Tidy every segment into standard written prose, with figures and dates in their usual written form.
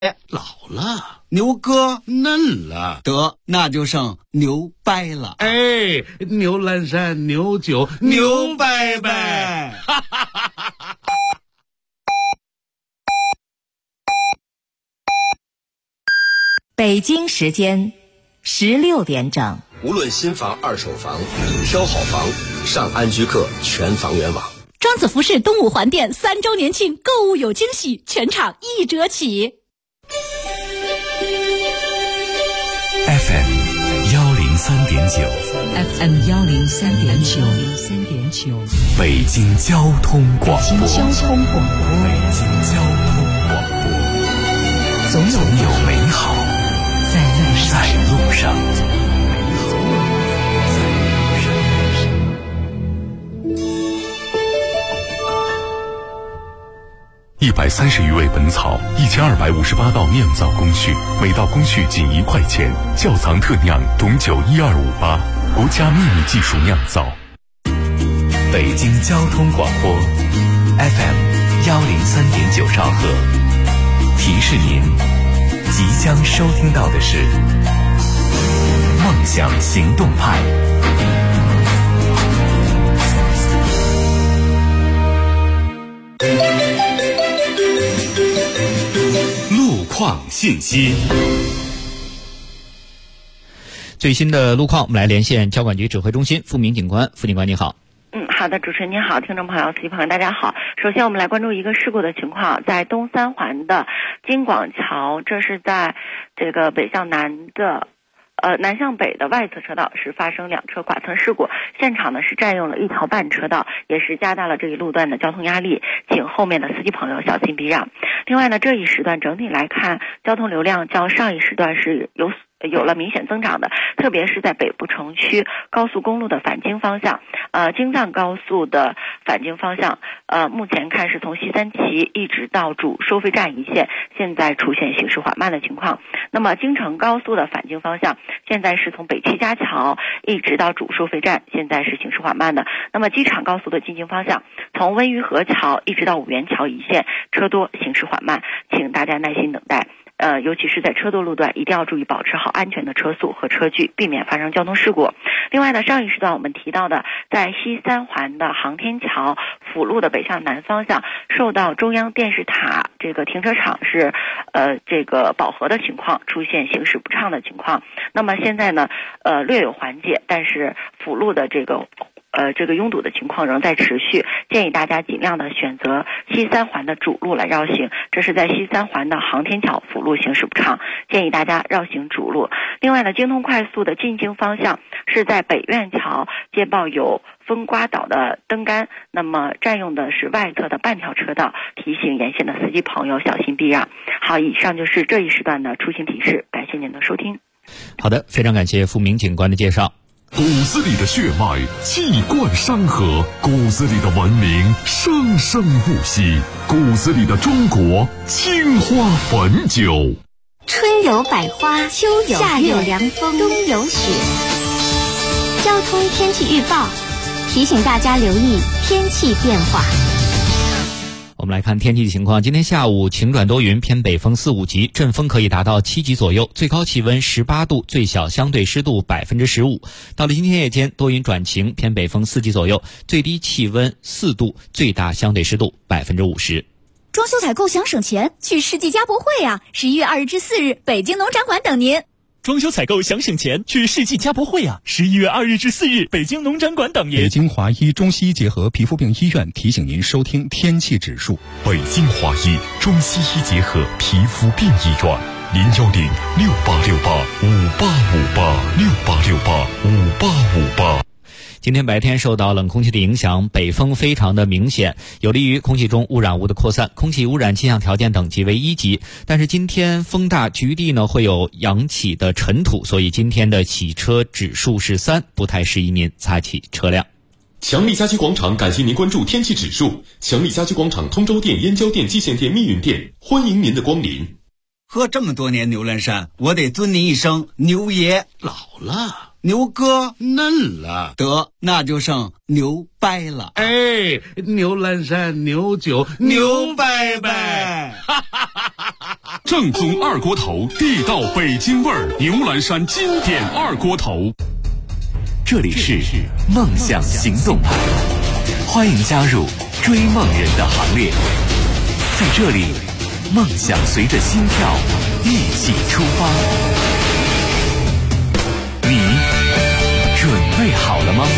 老了， 牛哥嫩了， 得那就剩牛掰了。 哎，牛栏山牛酒牛掰掰， 北京时间16点整。 无论新房、二手房，挑好房，上安居客全房源网。 庄子服饰东五环店3周年庆购物有惊喜，全场1折起。 FM 103.9 FM 103.9 北京交通广播。 北京交通广播。 总有美好在路上。130余味本草，1258道酿造工序，每道工序仅1块钱。窖藏特酿董酒12588，国家秘密技术酿造。北京交通广播 FM 103.9兆赫，提示您即将收听到的是梦想行动派。路况信息， 最新的路况，我们来连线交管局指挥中心付明警官。付警官你好。 好的，主持人您好，听众朋友、司机朋友大家好。首先我们来关注一个事故的情况，在东三环的金广桥，这是在这个北向南的南向北的外侧车道是发生2车剐蹭事故，现场呢是占用了1条半车道，也是加大了这一路段的交通压力，请后面的司机朋友小心避让。另外呢，这一时段整体来看，交通流量较上一时段是有了明显增长的，特别是在北部城区高速公路的返京方向，京藏高速的返京方向，目前看是从西三旗一直到主收费站一线，现在出现行驶缓慢的情况。那么京承高速的返京方向，现在是从北七家桥一直到主收费站，现在是行驶缓慢的。那么机场高速的进京方向，从温榆河桥一直到五元桥一线，车多行驶缓慢，请大家耐心等待。尤其是在车多路段，一定要注意保持好安全的车速和车距，避免发生交通事故。另外呢，上一时段我们提到的，在西三环的航天桥辅路的北向南方向，受到中央电视塔这个停车场是这个饱和的情况，出现行驶不畅的情况。那么现在呢，略有缓解，但是辅路的这个拥堵的情况仍在持续，建议大家尽量的选择西三环的主路来绕行。这是在西三环的航天桥辅路行驶不畅，建议大家绕行主路。另外呢，京通快速的进京方向是在北苑桥接报有风刮倒的灯杆，那么占用的是外侧的半条车道，提醒沿线的司机朋友小心避让。好，以上就是这一时段的出行提示，感谢您的收听。 好的，非常感谢付明警官的介绍。 骨子里的血脉气贯山河，骨子里的文明生生不息，骨子里的中国青花汾酒。 春有百花，秋有夏有凉风，冬有雪。交通天气预报提醒大家留意天气变化。 我们来看天气情况，今天下午晴转多云，偏北风4、5级，阵风可以达到7级左右，最高气温18度，最小相对湿度15%。到了今天夜间，多云转晴，偏北风4级左右，最低气温4度，最大相对湿度50%。 装修采购想省钱，去世纪家博会啊！11月2日至4日，北京农展馆等您。 装修采购想省钱，去世纪家博会啊！11月2日至4日，北京农展馆等您。 北京华医中西医结合皮肤病医院提醒您收听天气指数。 北京华医中西医结合皮肤病医院，010-6868-5858，6868-5858。 今天白天受到冷空气的影响，北风非常的明显，有利于空气中污染物的扩散，空气污染气象条件等级为1级。但是今天风大，局地呢会有扬起的尘土，所以今天的洗车指数是3，不太适宜您擦起车辆。 强力家居广场感谢您关注天气指数。强力家居广场通州店、燕郊店、蓟县店、密云店，欢迎您的光临。 喝这么多年牛栏山，我得尊您一声牛爷。 老了， 牛哥嫩了。 得，那就剩牛掰了。 哎，牛栏山，牛酒，牛掰掰。 正宗二锅头，地道北京味儿，牛栏山经典二锅头。 这里是梦想行动派，欢迎加入追梦人的行列。在这里，梦想随着心跳一起出发。你准备好了吗？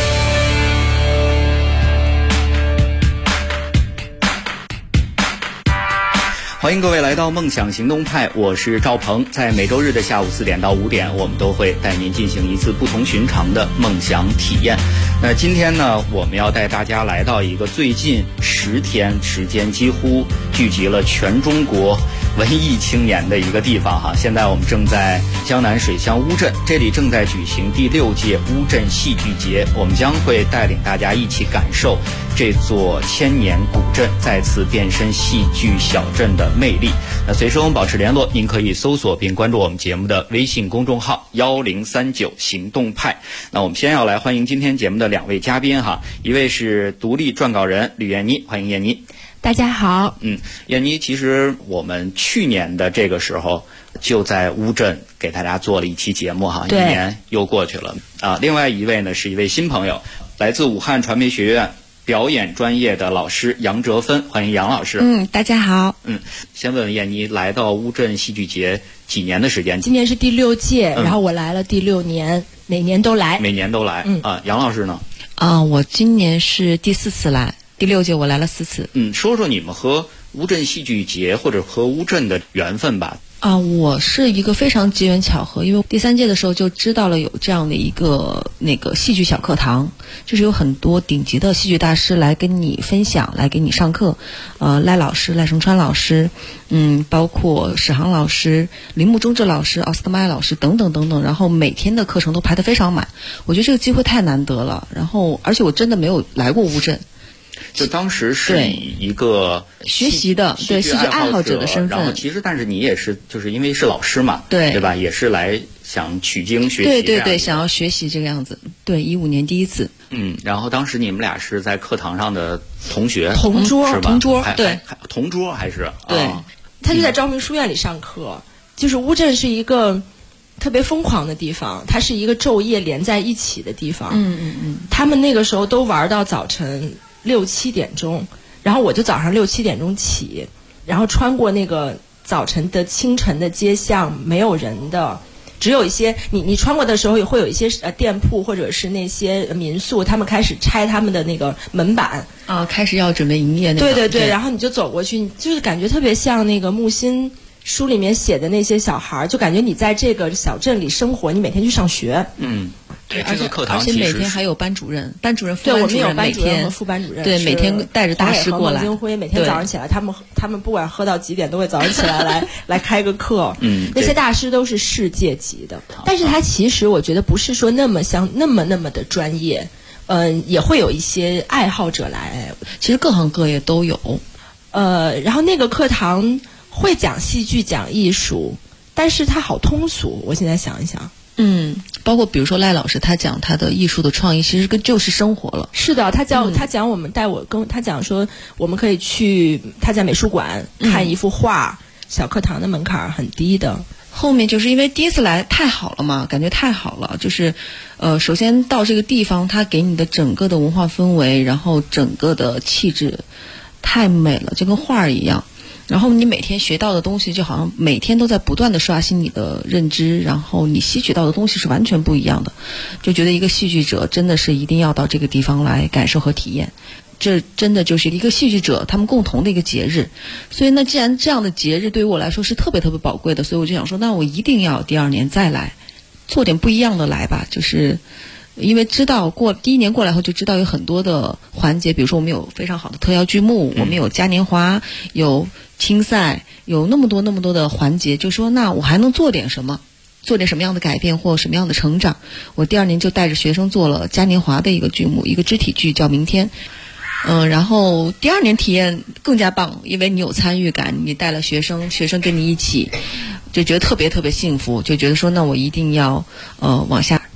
欢迎各位来到梦想行动派，我是赵鹏。在每周日的下午4点到5点，我们都会带您进行一次不同寻常的梦想体验。那今天呢，我们要带大家来到一个最近10天时间几乎聚集了全中国文艺青年的一个地方哈。现在我们正在江南水乡乌镇，这里正在举行第6届乌镇戏剧节，我们将会带领大家一起感受这座千年古镇再次变身戏剧小镇的魅力。那随时我们保持联络，您可以搜索并关注我们节目的微信公众号1039行动派。那我们先要来欢迎今天节目的2位嘉宾哈，一位是独立撰稿人吕燕妮，欢迎燕妮。 大家好。 燕妮，其实我们去年的这个时候就在乌镇给大家做了一期节目哈，1年又过去了啊。另外一位呢是一位新朋友，来自武汉传媒学院表演专业的老师杨哲芬，欢迎杨老师。 大家好。 先问问燕妮，来到乌镇戏剧节几年的时间？ 今年是第6届，然后我来了第6年，每年都来。 杨老师呢？ 我今年是第4次来，第6届我来了4次。 说说你们和乌镇戏剧节或者和乌镇的缘分吧。 我是一个非常机缘巧合，因为第3届的时候就知道了有这样的一个戏剧小课堂，就是有很多顶级的戏剧大师来跟你分享，来给你上课。赖老师、赖声川老师，包括史航老师、铃木忠志老师、奥斯特麦老师等等等等，然后每天的课程都排得非常满。我觉得这个机会太难得了，然后而且我真的没有来过乌镇。 就当时是以一个学习的戏剧爱好者的身份， 然后其实但是你也是就是因为是老师嘛，对吧？也是来想取经学习， 对，想要学习这个样子。对，15年第1次。 然后当时你们俩是在课堂上的同学， 同桌， 是吧？ 同桌， 对，同桌还是对。他就在昭明书院里上课，就是乌镇是一个特别疯狂的地方，它是一个昼夜连在一起的地方。他们那个时候都玩到早晨6、7点钟，然后我就早上6、7点钟起，然后穿过那个早晨的清晨的街巷，没有人的，只有一些你穿过的时候也会有一些店铺或者是那些民宿，他们开始拆他们的那个门板开始要准备营业那个。 对，然后你就走过去，你就是感觉特别像那个木心书里面写的那些小孩，就感觉你在这个小镇里生活，你每天去上学。 对，这个课堂而且每天还有班主任、副班主任， 对，我们有班主任和副班主任， 对，每天带着大师过来。 金辉每天早上起来，他们不管喝到几点，都会早上起来来开个课。那些大师都是世界级的，但是他其实我觉得不是说那么的专业，也会有一些爱好者来， 其实各行各业都有。 然后那个课堂会讲戏剧、讲艺术，但是他好通俗。我现在想一想。 包括比如说赖老师他讲他的艺术的创意，其实跟就是生活了。 是的，他讲我们他讲说我们可以去他在美术馆看一幅画，小课堂的门槛很低的。 后面就是因为第1次来太好了嘛，感觉太好了，就是首先到这个地方，它给你的整个的文化氛围，然后整个的气质太美了，就跟画儿一样。然后你每天学到的东西就好像每天都在不断的刷新你的认知，然后你吸取到的东西是完全不一样的，就觉得一个戏剧者真的是一定要到这个地方来感受和体验，这真的就是一个戏剧者他们共同的一个节日。所以呢，既然这样的节日对于我来说是特别特别宝贵的，所以我就想说，那我一定要第2年再来做点不一样的来吧。就是因为知道第1年过来后就知道有很多的环节，比如说我们有非常好的特邀剧目，我们有嘉年华，有青赛，有那么多的环节，就说那我还能做点什么样的改变或什么样的成长。我第2年就带着学生做了嘉年华的一个剧目，一个肢体剧叫明天。然后第2年体验更加棒，因为你有参与感，你带了学生跟你一起，就觉得特别特别幸福，就觉得说那我一定要往下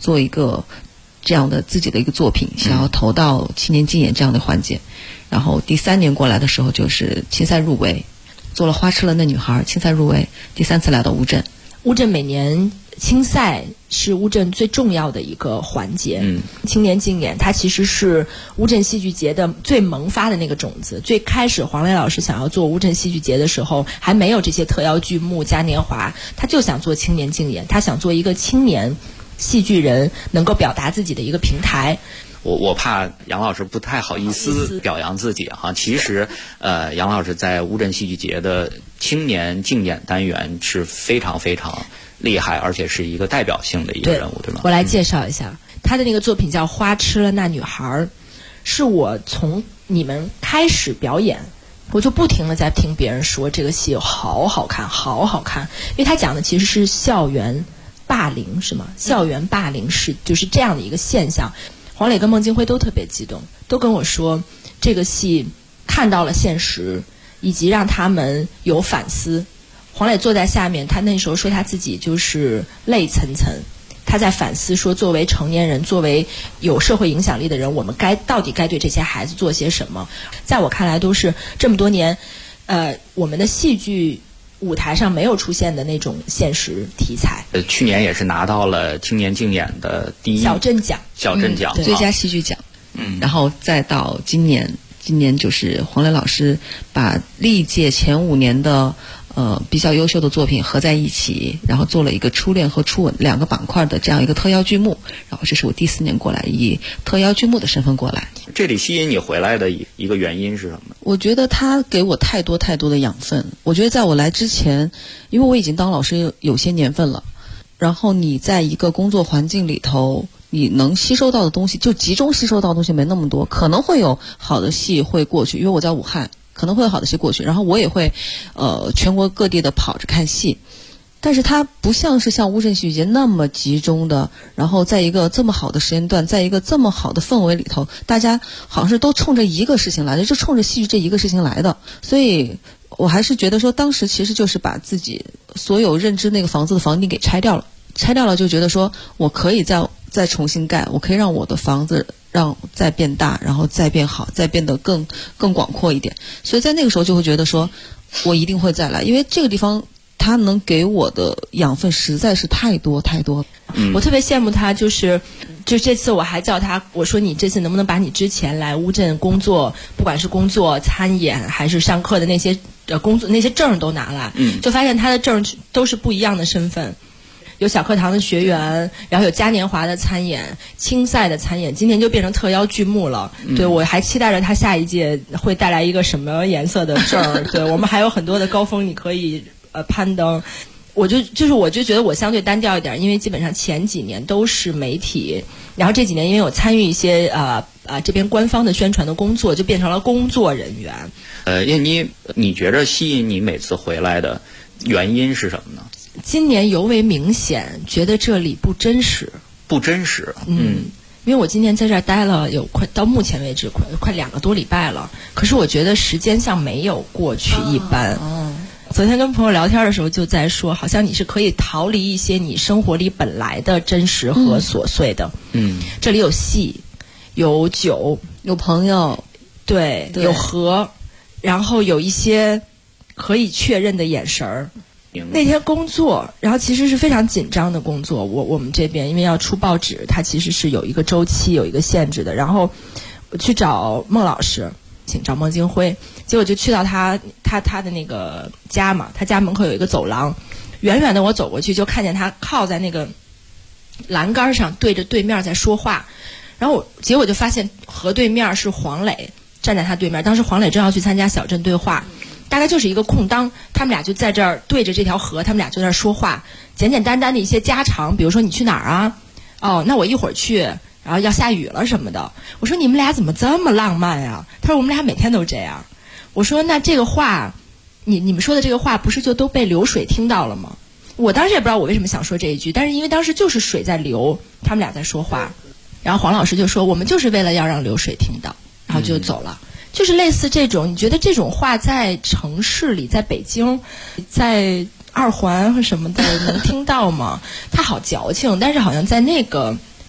做一个这样的自己的一个作品，想要投到青年竞演这样的环节。然后第3年过来的时候，就是青赛入围，做了《花痴了那女孩》，青赛入围，第3次来到乌镇。 乌镇每年青赛是乌镇最重要的一个环节，青年竞演它其实是乌镇戏剧节的最萌发的那个种子。最开始黄磊老师想要做乌镇戏剧节的时候，还没有这些特邀剧目嘉年华，他就想做青年竞演，他想做一个青年戏剧人能够表达自己的一个平台。 我怕杨老师不太好意思表扬自己哈。其实，杨老师在乌镇戏剧节的青年竞演单元是非常非常厉害，而且是一个代表性的一个人物，对吗？ 我来介绍一下，他的那个作品叫《花痴了那女孩》，是我从你们开始表演，我就不停地在听别人说这个戏好好看，好好看，因为他讲的其实是校园霸凌，是吗？校园霸凌是就是这样的一个现象。黄磊跟孟京辉都特别激动，都跟我说这个戏看到了现实，以及让他们有反思。黄磊坐在下面，他那时候说他自己就是泪涔涔，他在反思说，作为成年人，作为有社会影响力的人，我们到底该对这些孩子做些什么？在我看来，都是这么多年，我们的戏剧舞台上没有出现的那种现实题材。 去年也是拿到了青年竞演的第一小镇奖， 最佳戏剧奖。然后再到今年就是黄磊老师把历届前5年的比较优秀的作品合在一起，然后做了一个初恋和初吻2个板块的这样一个特邀剧目。然后这是我第4年过来，以特邀剧目的身份过来。 这里吸引你回来的一个原因是什么？ 我觉得他给我太多太多的养分。我觉得在我来之前，因为我已经当老师有些年份了，然后你在一个工作环境里头，你能吸收到的东西，就集中吸收到的东西没那么多，可能会有好的戏会过去，因为我在武汉，可能会有好的戏过去，然后我也会全国各地的跑着看戏。但是它不像是像乌镇戏剧节那么集中的，然后在一个这么好的时间段，在一个这么好的氛围里头，大家好像是都冲着一个事情来的，就冲着戏剧这一个事情来的。所以我还是觉得说，当时其实就是把自己所有认知那个房子的房顶给拆掉了，就觉得说我可以再重新盖，我可以让我的房子再变大，然后再变好，再变得更广阔一点。所以在那个时候就会觉得说，我一定会再来，因为这个地方他能给我的养分实在是太多太多。 我特别羡慕他，就这次我还叫他，我说你这次能不能把你之前来乌镇工作，不管是工作、参演还是上课的那些工作那些证都拿来，就发现他的证都是不一样的身份。有小课堂的学员，然后有嘉年华的参演、青赛的参演，今年就变成特邀剧目了。对，我还期待着他下一届会带来一个什么颜色的证。对，我们还有很多的高峰你可以攀登。我就觉得我相对单调一点，因为基本上前几年都是媒体，然后这几年因为我参与一些这边官方的宣传的工作，就变成了工作人员。 燕妮，你觉着吸引你每次回来的原因是什么呢？ 今年尤为明显，觉得这里不真实。 不真实。 因为我今年在这儿待了有到目前为止快2个多礼拜了，可是我觉得时间像没有过去一般。昨天跟朋友聊天的时候就在说，好像你是可以逃离一些你生活里本来的真实和琐碎的。这里有戏，有酒， 有朋友， 对，有河，然后有一些可以确认的眼神儿。那天工作，然后其实是非常紧张的工作。我们这边因为要出报纸，它其实是有一个周期、有一个限制的。然后我去找孟老师，请找孟京辉，结果就去到他的那个家嘛，他家门口有一个走廊，远远的我走过去就看见他靠在那个栏杆上，对着对面在说话。然后结果就发现河对面是黄磊，站在他对面。当时黄磊正要去参加小镇对话。大概就是一个空当，他们俩就在这儿对着这条河，他们俩就在这儿说话，简简单单的一些家常，比如说你去哪儿啊？哦，那我一会儿去，然后要下雨了什么的。我说你们俩怎么这么浪漫呀？他说我们俩每天都这样。我说那这个话，你们说的这个话不是就都被流水听到了吗？我当时也不知道我为什么想说这一句，但是因为当时就是水在流，他们俩在说话，然后黄老师就说我们就是为了要让流水听到，然后就走了。就是类似这种，你觉得这种话在城市里，在北京，在2环和什么的能听到吗？它好矫情，但是好像在那个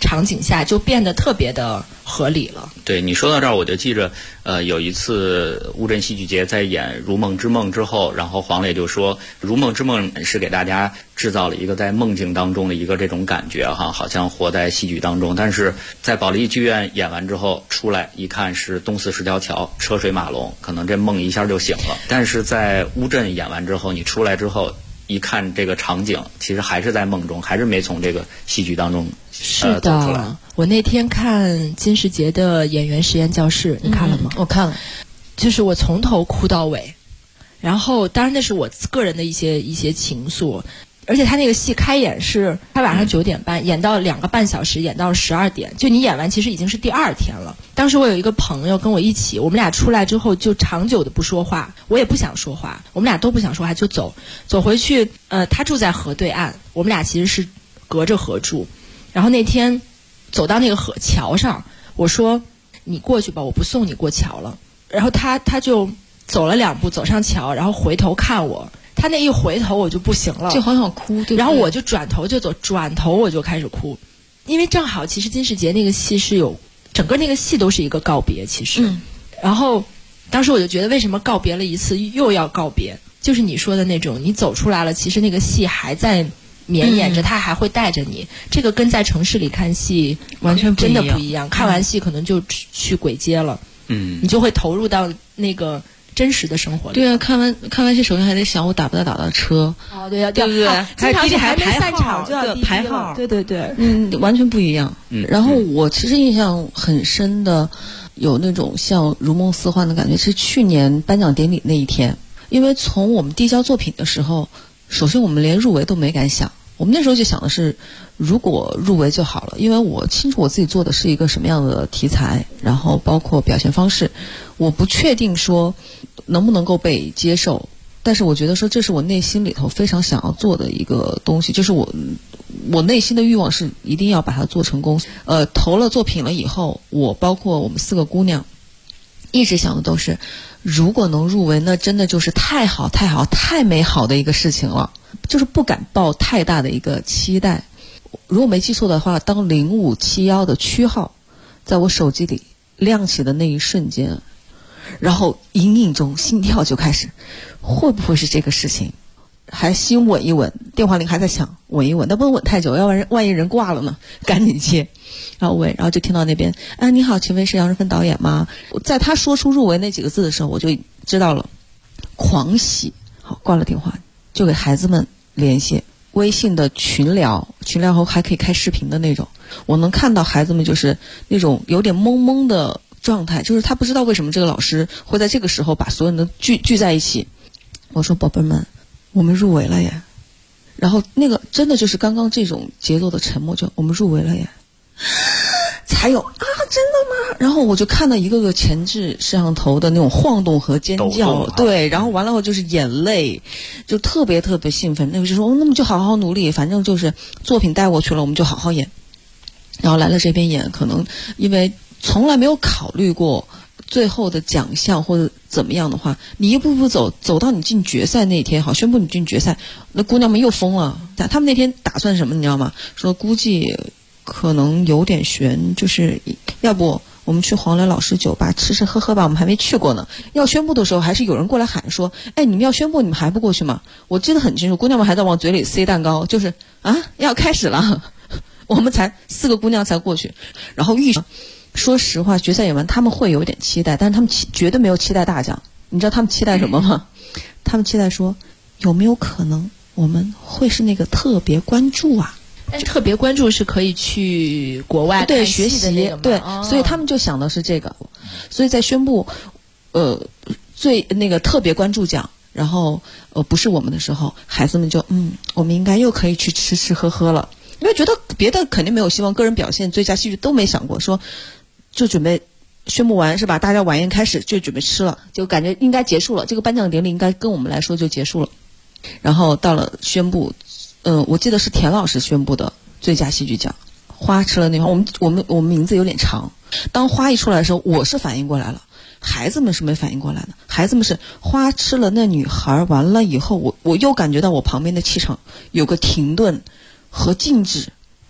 场景下就变得特别的合理了。 对，你说到这儿，我就记着，有一次乌镇戏剧节在演《如梦之梦》之后，然后黄磊就说，《如梦之梦》是给大家制造了一个在梦境当中的一个这种感觉哈，好像活在戏剧当中。但是在保利剧院演完之后出来一看是东四十条桥，车水马龙，可能这梦一下就醒了。但是在乌镇演完之后，你出来之后一看这个场景，其实还是在梦中，还是没从这个戏剧当中是走出来。 我那天看金世杰的演员实验教室，你看了吗？ 我看了， 就是我从头哭到尾，然后当然那是我个人的一些情愫，而且他那个戏开演是他晚上9点半演到2个半小时，演到了12点，就你演完其实已经是第2天了。当时我有一个朋友跟我一起，我们俩出来之后就长久的不说话，我也不想说话，我们俩都不想说话，就走回去。他住在河对岸，我们俩其实是隔着河住。然后那天走到那个河桥上，我说你过去吧，我不送你过桥了。然后他就走了2步，走上桥，然后回头看我。他那一回头我就不行了， 就好想哭，对不对？ 然后我就转头就走，转头我就开始哭，因为正好其实金世杰那个戏是有整个那个戏都是一个告别，其实。然后当时我就觉得为什么告别了一次又要告别，就是你说的那种，你走出来了，其实那个戏还在绵延着，他还会带着你。这个跟在城市里看戏完全真的不一样，看完戏可能就去轨街了，你就会投入到那个真实的生活里。 对啊，看完戏首先还得想我打不打到车。 哦，对呀， 对不对？ 经常是还没排散场就要排号， 对对对， 完全不一样。然后我其实印象很深的，有那种像如梦似幻的感觉，是去年颁奖典礼那一天，因为从我们递交作品的时候，首先我们连入围都没敢想，我们那时候就想的是，如果入围就好了，因为我清楚我自己做的是一个什么样的题材，然后包括表现方式，我不确定说能不能够被接受，但是我觉得说这是我内心里头非常想要做的一个东西，就是我内心的欲望是一定要把它做成功。投了作品了以后，我包括我们4个姑娘一直想的都是，如果能入围，那真的就是太好太好太美好的一个事情了，就是不敢抱太大的一个期待。如果没记错的话，当0571的区号在我手机里亮起的那一瞬间，然后隐隐中心跳就开始，会不会是这个事情？还心稳一稳，电话铃还在响，稳一稳，但不能稳太久，要不然万一人挂了呢，赶紧接。然后稳，然后就听到那边，你好，请问是杨淑芬导演吗？在他说出入围那几个字的时候，我就知道了，狂喜。好，挂了电话，就给孩子们联系微信的群聊后还可以开视频的那种。我能看到孩子们就是那种有点懵懵的状态，就是他不知道为什么这个老师会在这个时候把所有人都聚在一起。我说宝贝们，我们入围了耶。然后那个真的就是刚刚这种节奏的沉默，就我们入围了耶，才有真的吗？然后我就看到一个个前置摄像头的那种晃动和尖叫，对，然后完了后就是眼泪，就特别特别兴奋。那个就说那么就好好努力，反正就是作品带过去了，我们就好好演。然后来了这边演，可能因为从来没有考虑过最后的奖项或者怎么样的话，你一步步走到你进决赛那天，好，宣布你进决赛，那姑娘们又疯了。他们那天打算什么你知道吗？说估计可能有点悬，就是要不我们去黄磊老师酒吧吃吃喝喝吧，我们还没去过呢。要宣布的时候还是有人过来喊说，你们要宣布你们还不过去吗？我记得很清楚，姑娘们还在往嘴里塞蛋糕，就是要开始了，我们才4个姑娘才过去。然后说实话，决赛演完他们会有点期待，但是他们绝对没有期待大奖。你知道他们期待什么吗？他们期待说有没有可能我们会是那个特别关注啊？ 但特别关注是可以去国外对看戏的那个学习，对，所以他们就想的是这个。所以在宣布最那个特别关注奖，然后不是我们的时候，孩子们就我们应该又可以去吃吃喝喝了，因为觉得别的肯定没有希望，个人表现最佳戏剧都没想过，说就准备宣布完是吧？大家晚宴开始就准备吃了，就感觉应该结束了，这个颁奖典礼应该跟我们来说就结束了。然后到了宣布，我记得是田老师宣布的最佳戏剧奖，花吃了那块，我们名字有点长。当花一出来的时候，我是反应过来了，孩子们是没反应过来的。孩子们是花吃了那女孩，完了以后，我又感觉到我旁边的气场有个停顿和静止。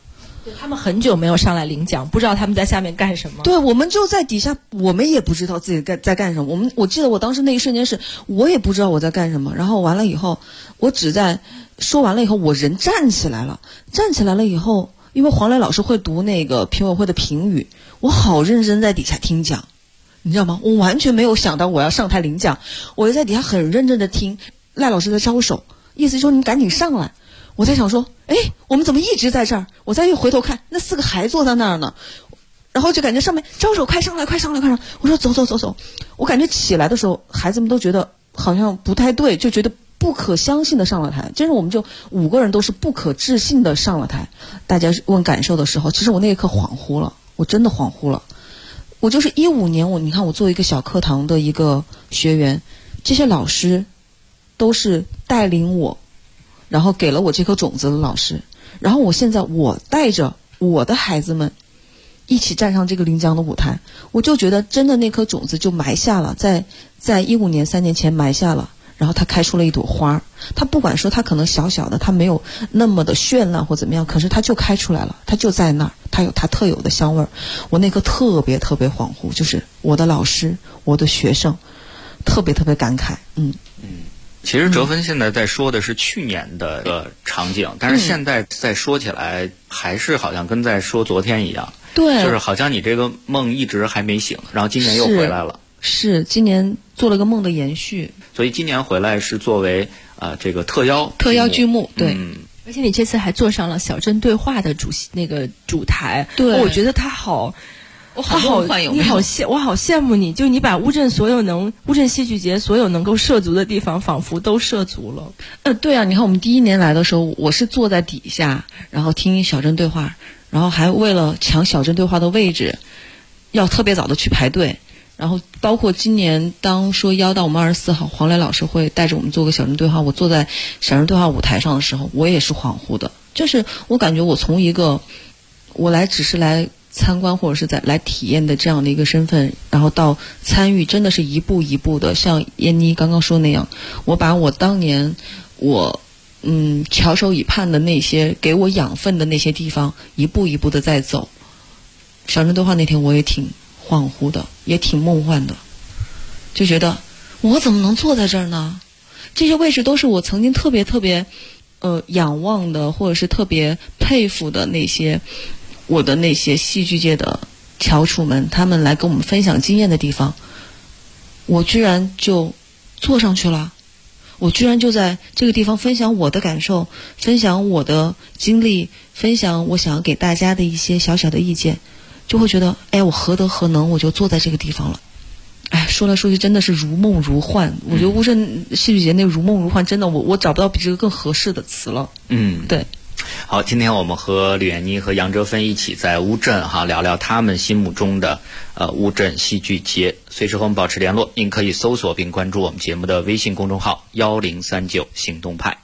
他们很久没有上来领奖，不知道他们在下面干什么。 对，我们就在底下，我们也不知道自己在干什么。我记得我当时那一瞬间是，我也不知道我在干什么。然后完了以后，我只在说完了以后，我人站起来了。站起来了以后，因为黄磊老师会读那个评委会的评语，我好认真在底下听讲，你知道吗？我完全没有想到我要上台领奖，我就在底下很认真的听赖老师的招手，意思说你赶紧上来。我在想说，哎，我们怎么一直在这儿？我再一回头看，那4个还坐在那儿呢，然后就感觉上面招手，快上来，快上来，快上来！我说走。我感觉起来的时候，孩子们都觉得好像不太对，就觉得不可相信的上了台。真是我们就5个人都是不可置信的上了台。大家问感受的时候，其实我那一刻恍惚了，我真的恍惚了。我就是15年，你看我做一个小课堂的一个学员，这些老师都是带领我。然后给了我这颗种子的老师，然后我现在我带着我的孩子们一起站上这个领奖的舞台，我就觉得真的那颗种子就埋下了，在15年3年前埋下了，然后它开出了一朵花。它不管说它可能小小的，它没有那么的绚烂或怎么样，可是它就开出来了，它就在那儿，它有它特有的香味儿。我那颗特别恍惚，就是我的老师，我的学生，特别感慨。 其实哲芬现在在说的是去年的场景，但是现在再说起来，还是好像跟在说昨天一样。对，就是好像你这个梦一直还没醒，然后今年又回来了。是今年做了个梦的延续。所以今年回来是作为这个特邀剧目。对。 而且你这次还坐上了小镇对话的主台。对，我觉得他好。我好羡慕你，就你把乌镇戏剧节所有能够涉足的地方仿佛都涉足了。 对啊，你看我们第1年来的时候，我是坐在底下，然后听小镇对话，然后还为了抢小镇对话的位置，要特别早的去排队。然后包括今年当说邀到我们24号，黄磊老师会带着我们做个小镇对话，我坐在小镇对话舞台上的时候，我也是恍惚的，就是我感觉我从一个只是来参观或者是来体验的这样的一个身份，然后到参与，真的是一步一步的，像燕妮刚刚说那样，我把我当年翘首以盼的那些给我养分的那些地方，一步一步的在走。小镇对话那天我也挺恍惚的，也挺梦幻的，就觉得我怎么能坐在这儿呢？这些位置都是我曾经特别仰望的，或者是特别佩服的那些我的那些戏剧界的翘楚们，他们来跟我们分享经验的地方，我居然就坐上去了，我居然就在这个地方分享我的感受，分享我的经历，分享我想要给大家的一些小小的意见，就会觉得我何德何能，我就坐在这个地方了。说来说去真的是如梦如幻。我觉得乌镇戏剧节那如梦如幻，真的我找不到比这个更合适的词了。对。 好，今天我们和吕燕妮和杨哲芬一起在乌镇聊聊他们心目中的乌镇戏剧节。随时和我们保持联络，您可以搜索并关注我们节目的微信公众号1039行动派。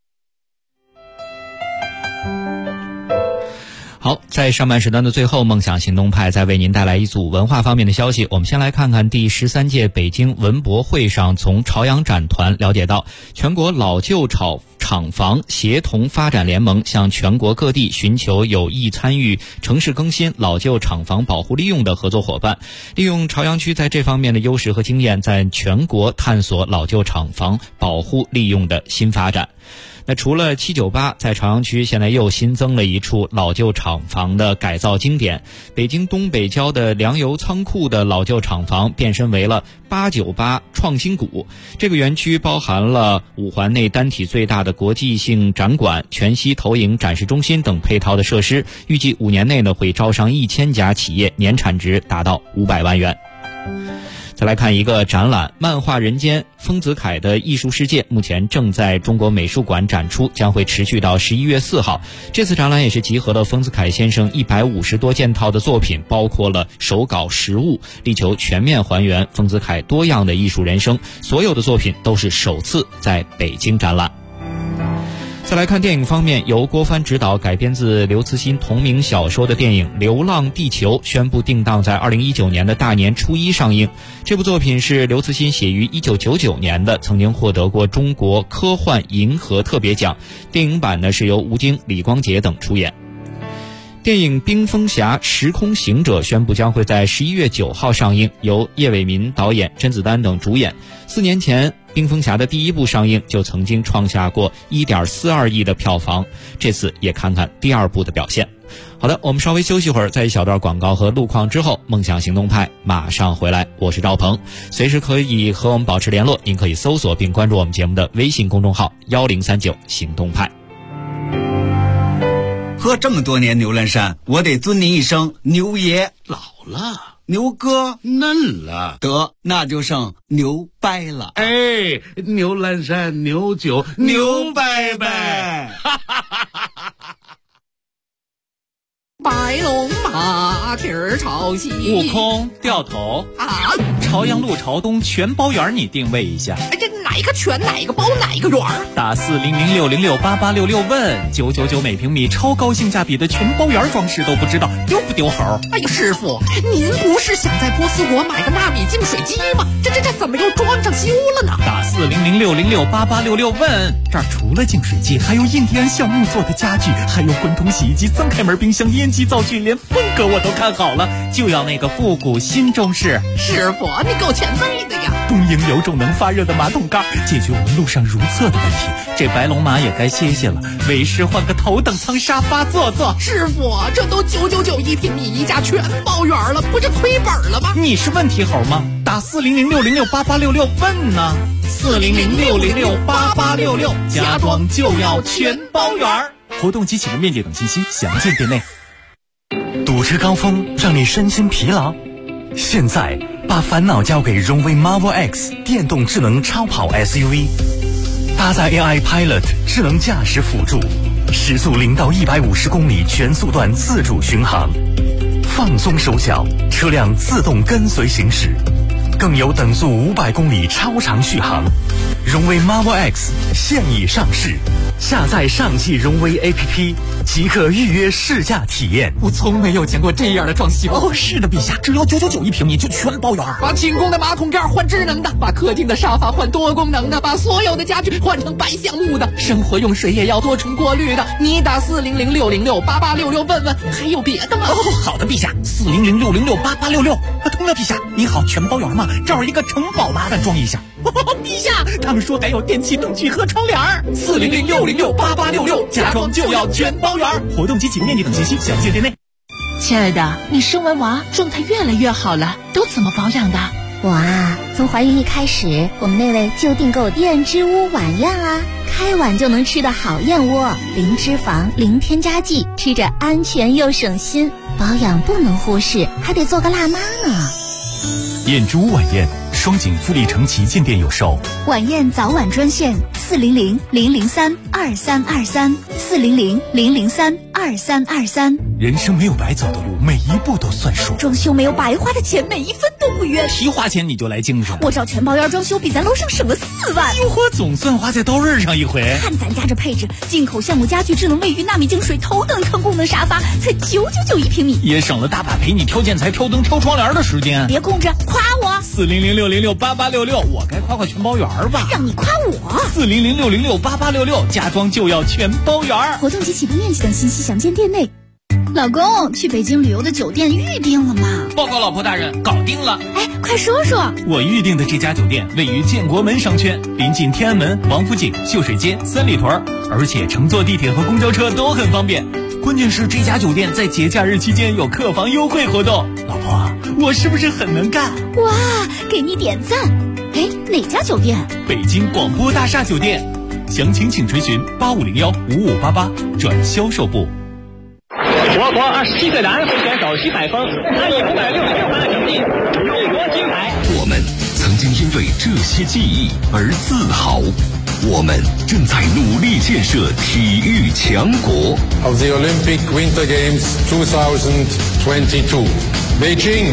好，在上半时段的最后，梦想行动派再为您带来一组文化方面的消息。我们先来看看第13届北京文博会上，从朝阳展团了解到，全国老旧厂房协同发展联盟向全国各地寻求有意参与城市更新、老旧厂房保护利用的合作伙伴，利用朝阳区在这方面的优势和经验，在全国探索老旧厂房保护利用的新发展。那除了798，在朝阳区现在又新增了一处老旧厂房的改造经典。北京东北郊的粮油仓库的老旧厂房变身为了898创新谷。这个园区包含了5环内单体最大的国际性展馆、全息投影展示中心等配套的设施，预计5年内呢会招商1000家企业，年产值达到500万元。再来看一个展览，漫画人间丰子恺的艺术世界目前正在中国美术馆展出，将会持续到11月4号。这次展览也是集合了丰子恺先生150多件套的作品，包括了手稿实物，力求全面还原丰子恺多样的艺术人生。所有的作品都是首次在北京展览。再来看电影方面，由郭帆执导改编自刘慈欣同名小说的电影《流浪地球》宣布定档在2019年的大年初一上映。这部作品是刘慈欣写于1999年的，曾经获得过中国科幻银河特别奖。电影版呢是由吴京、李光洁等出演。 电影《冰封侠：时空行者》宣布将会在11月9号上映，由叶伟民导演、甄子丹等主演。4年前，冰封侠的第一部上映就曾经创下过1.42亿的票房，这次也看看第二部的表现。好的，我们稍微休息会儿，在一小段广告和路况之后，梦想行动派马上回来。我是赵鹏，随时可以和我们保持联络，您可以搜索并关注我们节目的微信公众号1039行动派。 喝这么多年牛栏山，我得尊您一声牛爷。 老了， 牛哥嫩了， 得那就剩牛掰了。 哎，牛栏山牛酒牛掰掰。 白龙马蹄儿朝西， 悟空掉头啊！ 朝阳路朝东全包圆，你定位一下。 哎，这哪个全哪个包哪个圆？ 打4006068866问999每平米，超高性价比的全包圆装饰都不知道丢不丢猴？ 哎呀，师傅，您不是想在波斯国买个纳米净水机吗？这怎么又装上修了呢？ 打4006068866问，这儿除了净水机，还有印第安橡木做的家具，还有滚筒洗衣机、三开门冰箱、烟机灶具，连风格我都看好了，就要那个复古新中式。 师傅，你够前辈的呀！ 东营有种能发热的马桶盖，解决我们路上如厕的问题。这白龙马也该歇歇了，为师换个头等舱沙发坐坐。 师傅，这都999一平米，一家全包圆了，不是亏本了吗？ 你是问题猴吗？打4006068866问呢，4006068866，家装就要全包圆。活动及启动面积等信息详见店内。 堵车高峰让你身心疲劳，现在把烦恼交给荣威 Marvel X 电动智能超跑 SUV， 搭载 AI Pilot 智能驾驶辅助，时速0到150公里全速段自主巡航，放松手脚，车辆自动跟随行驶，更有等速500公里超长续航。荣威 Marvel X 现已上市，下载上汽荣威 APP 即可预约试驾体验。 我从没有见过这样的装修。 哦，是的，陛下，只要999一平米就全包圆。 把清空的马桶盖换智能的，把客厅的沙发换多功能的，把所有的家具换成白橡木的，生活用水也要多重过滤的。你打4006068866问问，还有别的吗？ 哦，好的，陛下，4006068866。通了，陛下，你好，全包圆吗？这儿一个城堡，麻烦装一下。陛下，他们说还有电器、灯具和窗帘。4006068866，家装就要全包圆。活动及启动面积等信息详见店内。 亲爱的，你生完娃状态越来越好了，都怎么保养的？ 我啊，从怀孕一开始，我们那位就订购燕之屋晚宴啊，开碗就能吃的好燕窝，零脂肪、零添加剂，吃着安全又省心。保养不能忽视，还得做个辣妈呢。 燕之屋晚宴，双井富力城旗舰店有售。 晚宴早晚专线400-003-2323，400-003-2323。 人生没有白走的路，每一步都算数。 装修没有白花的钱，每一分都不冤。 提花钱你就来精神。 我找全包圆装修，比咱楼上省了4万。 哟呵，总算花在刀刃上一回。 看咱家这配置，进口橡木家具、智能卫浴、纳米净水、头等舱功能沙发，才999一平米， 也省了大把陪你挑建材、挑灯、挑窗帘的时间。 别空着，夸我。 4006068866，我该夸夸全包圆吧？ 让你夸我。 4006068866，家装就要全包圆。 活动及启动面积等信息详见店内。老公，去北京旅游的酒店预定了吗？ 报告老婆大人，搞定了。 哎，快说说。 我预定的这家酒店位于建国门商圈，临近天安门、王府井、秀水街、三里屯，而且乘坐地铁和公交车都很方便。关键是这家酒店在节假日期间有客房优惠活动。老婆，我是不是很能干？ 哇，给你点赞。哎，哪家酒店？ 北京广播大厦酒店。详情请垂询8501-5588转销售部。 我国27岁男会选手徐海峰参与566盘的成绩，中国金牌。 我们曾经因为这些记忆而自豪，我们正在努力建设体育强国。 Of the Olympic Winter Games 2022, Beijing。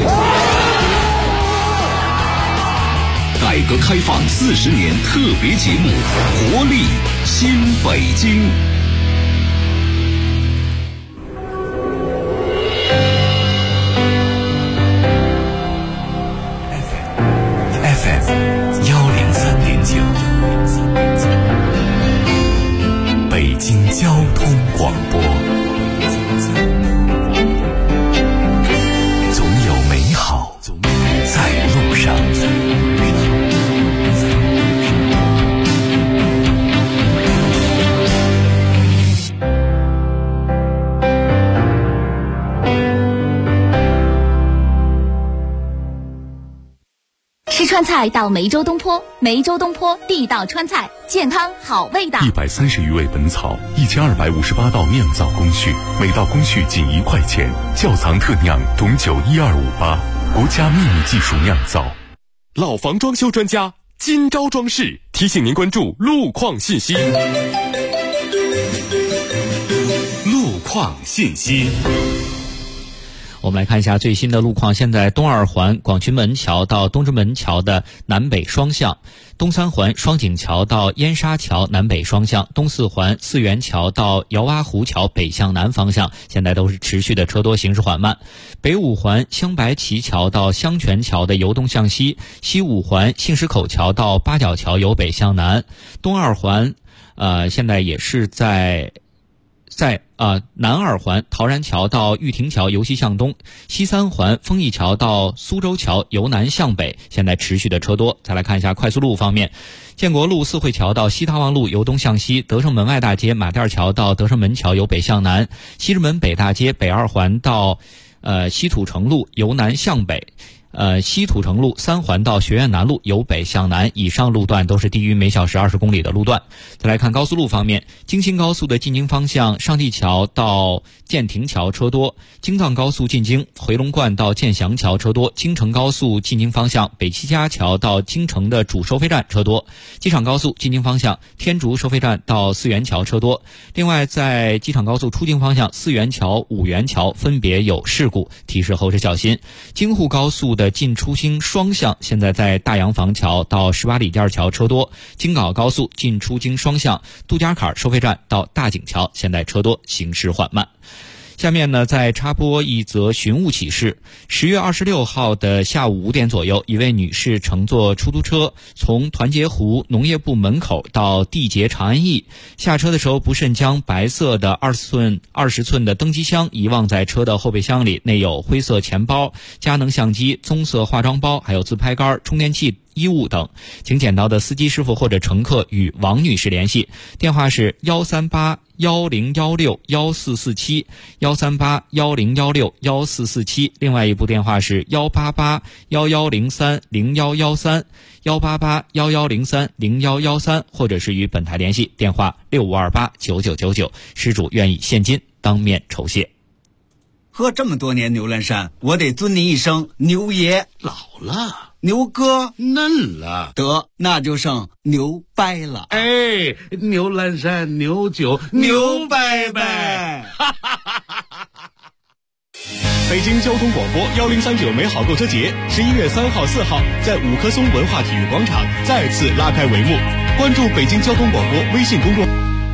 改革开放40年特别节目，活力新北京。 FM 103.9，北京交通广播。 菜到梅州东坡，梅州东坡地道川菜，健康好味道。 130余味本草，1258道酿造工序，每道工序仅1块钱。窖藏特酿董酒12588，国家秘密技术酿造。 老房装修专家金招装饰提醒您关注路况信息。路况信息。 我们来看一下最新的路况。现在东二环广渠门桥到东直门桥的南北双向，东三环双井桥到燕沙桥南北双向，东四环四元桥到姚洼湖桥北向南方向，现在都是持续的车多，行驶缓慢。北五环香白旗桥到香泉桥的由东向西，西五环杏石口桥到八角桥由北向南。东二环现在也是在南二环陶然桥到玉亭桥由西向东，西三环丰益桥到苏州桥由南向北，现在持续的车多。再来看一下快速路方面，建国路四惠桥到西大望路由东向西，德胜门外大街马甸桥到德胜门桥由北向南，西直门北大街北二环到西土城路由南向北，西土城路三环到学院南路由北向南，以上路段都是低于每小时20公里的路段。再来看高速路方面，京新高速的进京方向上地桥到建亭桥车多，京藏高速进京回龙观到建祥桥车多，京承高速进京方向北七家桥到京承的主收费站车多，机场高速进京方向天竺收费站到四元桥车多。另外在机场高速出京方向四元桥、五元桥分别有事故，提示后车小心。京沪高速的进出京双向现在在大洋房桥到18里店桥车多，京港高速进出京双向杜家坎收费站到大井桥现在车多，行驶缓慢。下面呢，再插播一则寻物启事。10月26号的下午5点左右，一位女士乘坐出租车从团结湖农业部门口到地节长安驿，下车的时候不慎将白色的20寸的登机箱遗忘在车的后备箱里，内有灰色钱包、佳能相机、棕色化妆包，还有自拍杆、充电器、衣物等。请捡到的司机师傅或者乘客与王女士联系，电话是13810161447 13810161447，另外一部电话是18811030113 18811030113，或者是与本台联系，电话65289999，失主愿以现金当面酬谢。 喝这么多年牛栏山，我得尊您一声牛爷。 老了， 牛哥嫩了， 得那就剩牛掰了。 哎，牛栏山牛酒牛掰掰。 北京交通广播1039美好购车节11月3号、4号在五棵松文化体育广场再次拉开帷幕。关注北京交通广播微信公众。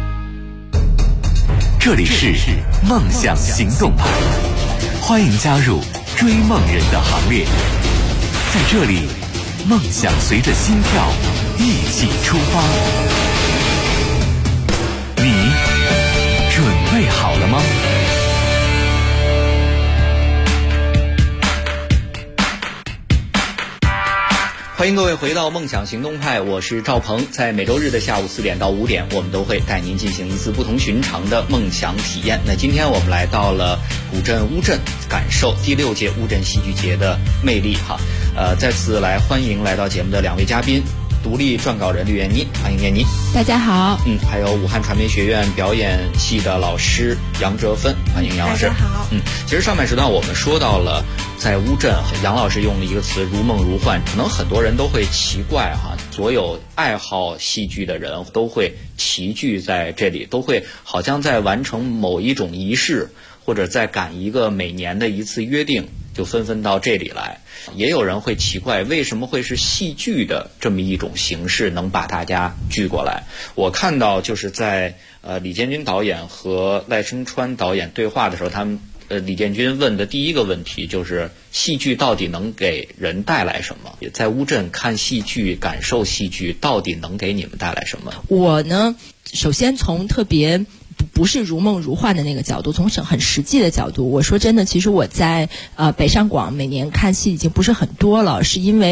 这里是梦想行动派，欢迎加入追梦人的行列。在这里，梦想随着心跳一起出发。你准备好了吗？ 欢迎各位回到梦想行动派，我是赵鹏。在每周日的下午4点到5点，我们都会带您进行一次不同寻常的梦想体验。那今天我们来到了古镇乌镇，感受第6届乌镇戏剧节的魅力哈。再次来欢迎来到节目的2位嘉宾，独立撰稿人吕燕妮，欢迎燕妮。 大家好。 还有武汉传媒学院表演系的老师杨哲芬，欢迎杨老师。 大家好。 其实上半时段我们说到了在乌镇，杨老师用了一个词如梦如幻，可能很多人都会奇怪哈，所有爱好戏剧的人都会齐聚在这里，都会好像在完成某一种仪式，或者在赶一个每年的一次约定，就纷纷到这里来。也有人会奇怪，为什么会是戏剧的这么一种形式能把大家聚过来。我看到就是在李建军导演和赖声川导演对话的时候，他们李建军问的第一个问题就是戏剧到底能给人带来什么？在乌镇看戏剧、感受戏剧，到底能给你们带来什么？ 我呢，首先从特别不是如梦如幻的那个角度，从很实际的角度，我说真的，其实我在北上广每年看戏已经不是很多了，是因为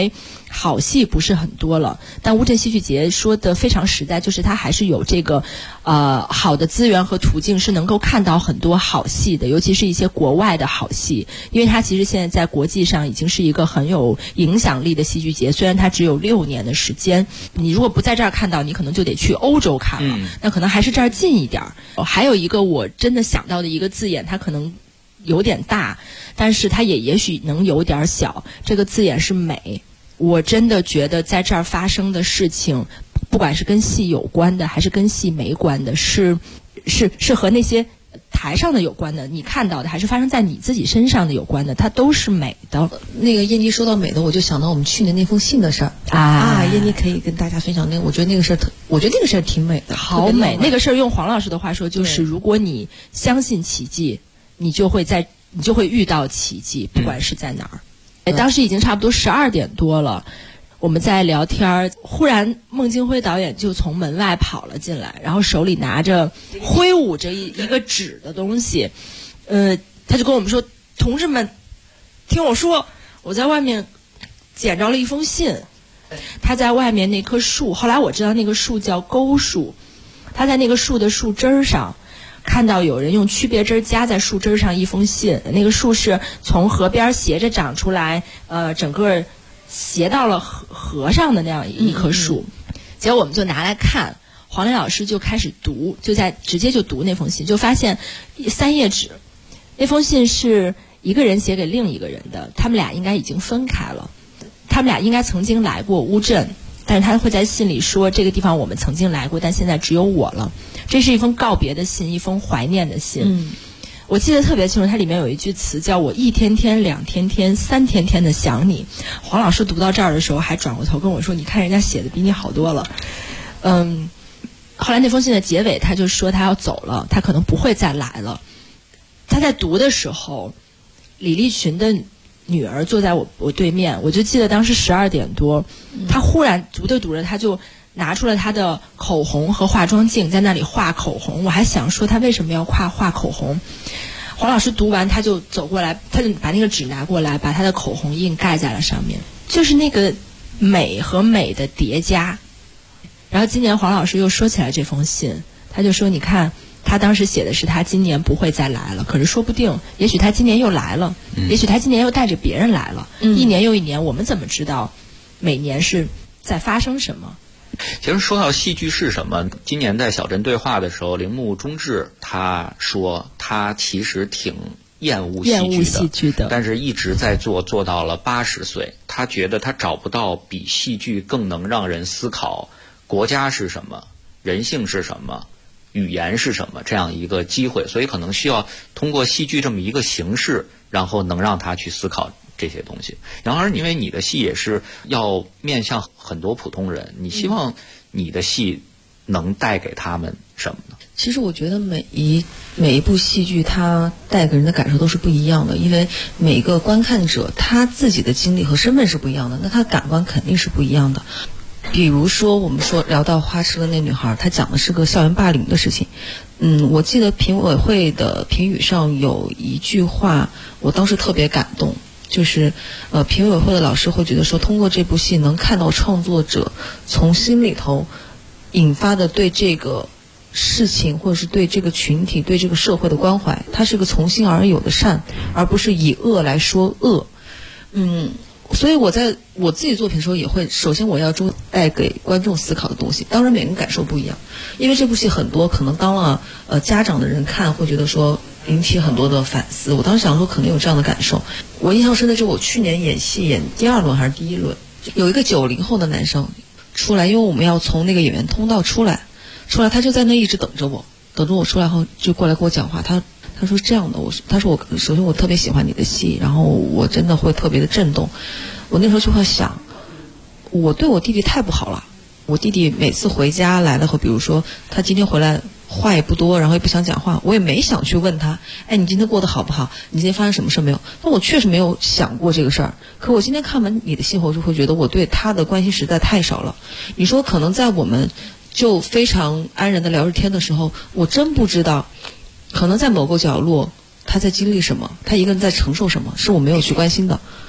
好戏不是很多了，但乌镇戏剧节说的非常实在，就是它还是有这个好的资源和途径，是能够看到很多好戏的，尤其是一些国外的好戏，因为它其实现在在国际上已经是一个很有影响力的戏剧节，虽然它只有6年的时间，你如果不在这儿看到，你可能就得去欧洲看了，那可能还是这儿近一点。还有一个我真的想到的一个字眼，它可能有点大，但是它也许能有点小，这个字眼是美。我真的觉得在这儿发生的事情，不管是跟戏有关的还是跟戏没关的，是和那些台上的有关的，你看到的还是发生在你自己身上的有关的，它都是美的。 那个燕妮说到美的，我就想到我们去年那封信的事儿燕妮可以跟大家分享那个，我觉得那个事儿挺美的， 好美。那个事儿用黄老师的话说，就是如果你相信奇迹，你就会遇到奇迹，不管是在哪儿。当时已经差不多12点多了，我们在聊天，忽然孟京辉导演就从门外跑了进来，然后手里拿着挥舞着一个纸的东西，他就跟我们说：“同志们，听我说，我在外面捡着了一封信。”他在外面那棵树，后来我知道那个树叫沟树，他在那个树的树枝上看到有人用曲别针夹在树枝上一封信，那个树是从河边斜着长出来，整个斜到了河上的那样一棵树。结果我们就拿来看，黄磊老师就开始读，直接就读那封信，就发现3页纸，那封信是一个人写给另一个人的，他们俩应该已经分开了，他们俩应该曾经来过乌镇，但是他会在信里说这个地方我们曾经来过，但现在只有我了。这是一封告别的信，一封怀念的信。我记得特别清楚，它里面有一句词叫我1天天2天天3天天的想你。黄老师读到这儿的时候还转过头跟我说，你看人家写的比你好多了。后来那封信的结尾他就说他要走了，他可能不会再来了。他在读的时候，李立群的女儿坐在我对面，我就记得当时12点多，他忽然读着读着他就拿出了他的口红和化妆镜，在那里画口红。我还想说他为什么要画口红。黄老师读完他就走过来，他就把那个纸拿过来，把他的口红印盖在了上面，就是那个美和美的叠加。然后今年黄老师又说起来这封信，他就说你看他当时写的是他今年不会再来了，可是说不定也许他今年又来了，也许他今年又带着别人来了，一年又一年，我们怎么知道每年是在发生什么？ 其实说到戏剧是什么，今年在小镇对话的时候，铃木忠志他说他其实挺厌恶戏剧的，但是一直在做到了80岁。他觉得他找不到比戏剧更能让人思考国家是什么，人性是什么，语言是什么这样一个机会，所以可能需要通过戏剧这么一个形式，然后能让他去思考这些东西。然而因为你的戏也是要面向很多普通人，你希望你的戏能带给他们什么呢？ 其实我觉得每一部戏剧它带给人的感受都是不一样的，因为每个观看者他自己的经历和身份是不一样的，那他感官肯定是不一样的。比如说我们聊到花痴的那女孩，她讲的是个校园霸凌的事情。我记得评委会的评语上有一句话我当时特别感动，就是评委会的老师会觉得说，通过这部戏能看到创作者从心里头引发的对这个事情或者是对这个群体对这个社会的关怀，它是个从心而有的善，而不是以恶来说恶。所以我在我自己作品的时候也会，首先我要带给观众思考的东西，当然每个人感受不一样，因为这部戏很多可能当了家长的人看会觉得说引起很多的反思，我当时想说可能有这样的感受。我印象深的就是我去年演戏演第2轮还是第1轮，有一个90后的男生出来，因为我们要从那个演员通道出来他就在那一直等着我出来后就过来跟我讲话，他说这样的，他说首先我特别喜欢你的戏，然后我真的会特别的震动。我那时候就会想，我对我弟弟太不好了。我弟弟每次回家来了后，比如说他今天回来话也不多，然后也不想讲话，我也没想去问他，你今天过得好不好？你今天发生什么事没有？但我确实没有想过这个事儿。可我今天看完你的戏后，就会觉得我对他的关心实在太少了。你说可能在我们就非常安然的聊着天的时候，我真不知道可能在某个角落他在经历什么，他一个人在承受什么，是我没有去关心的。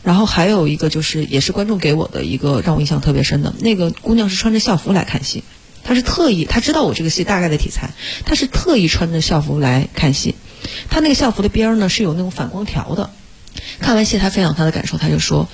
然后还有一个就是也是观众给我的一个让我印象特别深的，那个姑娘是穿着校服来看戏，她是特意，她知道我这个戏大概的题材，她是特意穿着校服来看戏。她那个校服的边呢是有那种反光条的。看完戏她分享她的感受，她就说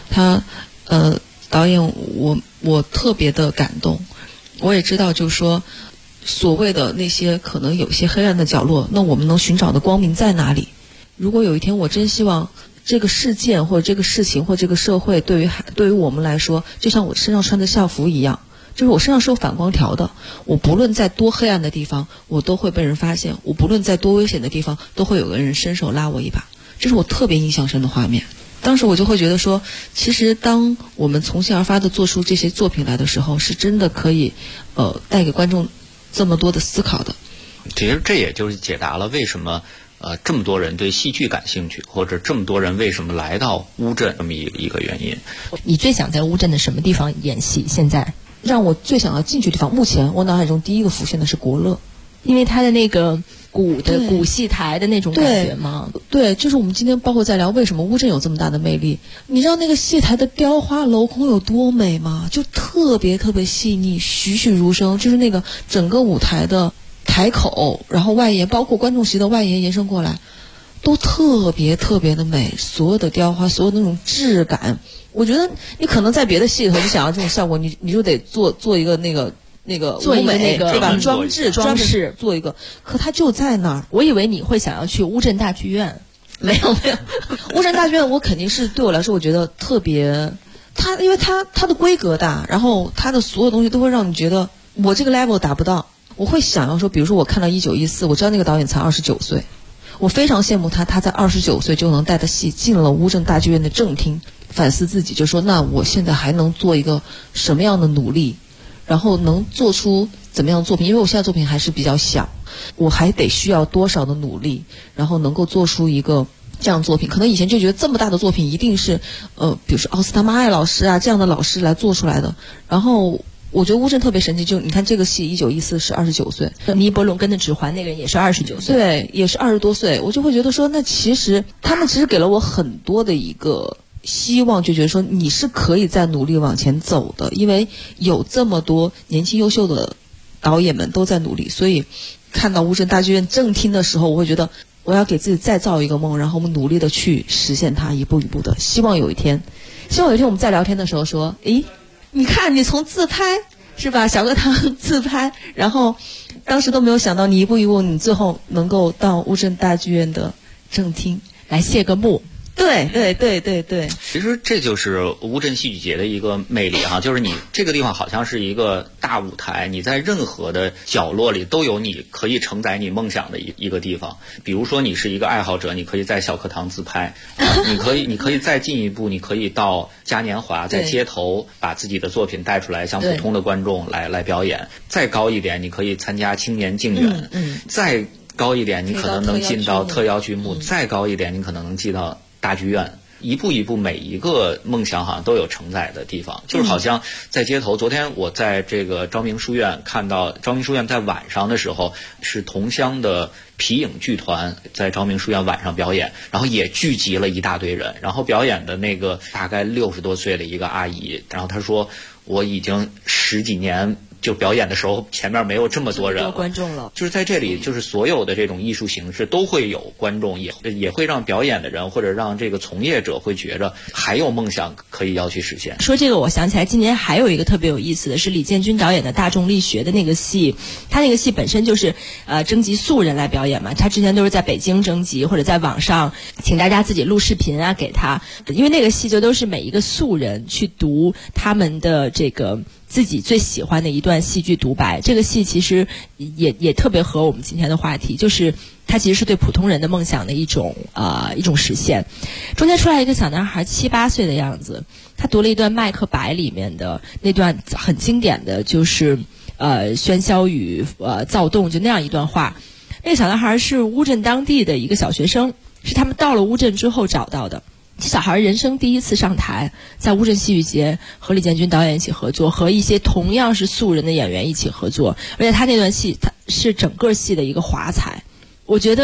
导演我特别的感动，我也知道就是说所谓的那些可能有些黑暗的角落，那我们能寻找的光明在哪里？如果有一天我真希望这个事件或者这个事情或者这个社会对于我们来说，就像我身上穿的校服一样，就是我身上是有反光条的，我不论在多黑暗的地方我都会被人发现，我不论在多危险的地方都会有个人伸手拉我一把，这是我特别印象深的画面。当时我就会觉得说，其实当我们从心而发的做出这些作品来的时候，是真的可以带给观众这么多的思考的。 其实这也就是解答了为什么这么多人对戏剧感兴趣，或者这么多人为什么来到乌镇这么一个原因。 你最想在乌镇的什么地方演戏？现在让我最想要进去的地方，目前我脑海中第一个浮现的是国乐， 因为它的那个古戏台的那种感觉吗？ 对，就是我们今天包括在聊为什么乌镇有这么大的魅力。你知道那个戏台的雕花镂空有多美吗？就特别特别细腻，栩栩如生，就是那个整个舞台的台口，然后外沿，包括观众席的外沿延伸过来，都特别特别的美。所有的雕花，所有的那种质感，我觉得你可能在别的戏里头，你想要这种效果，你就得做一个那个做一个那个对吧？装饰做一个，可它就在那儿。 我以为你会想要去乌镇大剧院， 没有，乌镇大剧院我肯定是对我来说，我觉得特别，因为它的规格大，然后它的所有东西都会让你觉得我这个 level 达不到。我会想要说，比如说我看到1914，我知道那个导演才29岁，我非常羡慕他在29岁就能带着戏进了乌镇大剧院的正厅，反思自己，就说那我现在还能做一个什么样的努力，然后能做出怎么样的作品，因为我现在作品还是比较小，我还得需要多少的努力，然后能够做出一个这样的作品。可能以前就觉得这么大的作品一定是比如说奥斯塔玛爱老师啊这样的老师来做出来的，然后我觉得乌镇特别神奇，就你看这个戏1914是29岁， 尼伯龙根的指环那个人也是29岁， 对，也是20多岁，我就会觉得说，那其实他们其实给了我很多的一个希望，就觉得说你是可以再努力往前走的，因为有这么多年轻优秀的导演们都在努力，所以看到乌镇大剧院正厅的时候，我会觉得我要给自己再造一个梦，然后我们努力的去实现它，一步一步的。希望有一天我们在聊天的时候说，诶，你看你从自拍是吧，小课堂自拍，然后当时都没有想到你一步一步，你最后能够到乌镇大剧院的正厅来谢个幕。 对， 其实这就是乌镇戏剧节的一个魅力哈，就是你这个地方好像是一个大舞台，你在任何的角落里都有你可以承载你梦想的一个地方。比如说你是一个爱好者，你可以在小课堂自拍，你可以再进一步，你可以到嘉年华，在街头把自己的作品带出来，向普通的观众来表演。再高一点，你可以参加青年竞演，再高一点，你可能能进到特邀剧目，再高一点，你可能能进到大剧院。一步一步，每一个梦想好像都有承载的地方，就是好像在街头。昨天我在这个昭明书院看到，昭明书院在晚上的时候是同乡的皮影剧团在昭明书院晚上表演，然后也聚集了一大堆人，然后表演的那个大概60多岁的一个阿姨，然后她说我已经10几年就表演的时候前面没有这么多人了， 观众了， 就是在这里，就是所有的这种艺术形式都会有观众，也会让表演的人或者让这个从业者会觉着还有梦想可以要去实现。 说这个我想起来，今年还有一个特别有意思的是李建军导演的大众力学的那个戏，他那个戏本身就是征集素人来表演嘛，他之前都是在北京征集或者在网上请大家自己录视频啊给他，因为那个戏就都是每一个素人去读他们的这个自己最喜欢的一段戏剧独白。这个戏其实也特别合我们今天的话题，就是它其实是对普通人的梦想的一种实现。中间出来一个小男孩7、8岁的样子，他读了一段麦克白里面的那段很经典的，就是喧嚣与躁动，就那样一段话。那个小男孩是乌镇当地的一个小学生，是他们到了乌镇之后找到的。这小孩人生第一次上台，在乌镇戏剧节和李建军导演一起合作，和一些同样是素人的演员一起合作，而且他那段戏他是整个戏的一个华彩。我觉得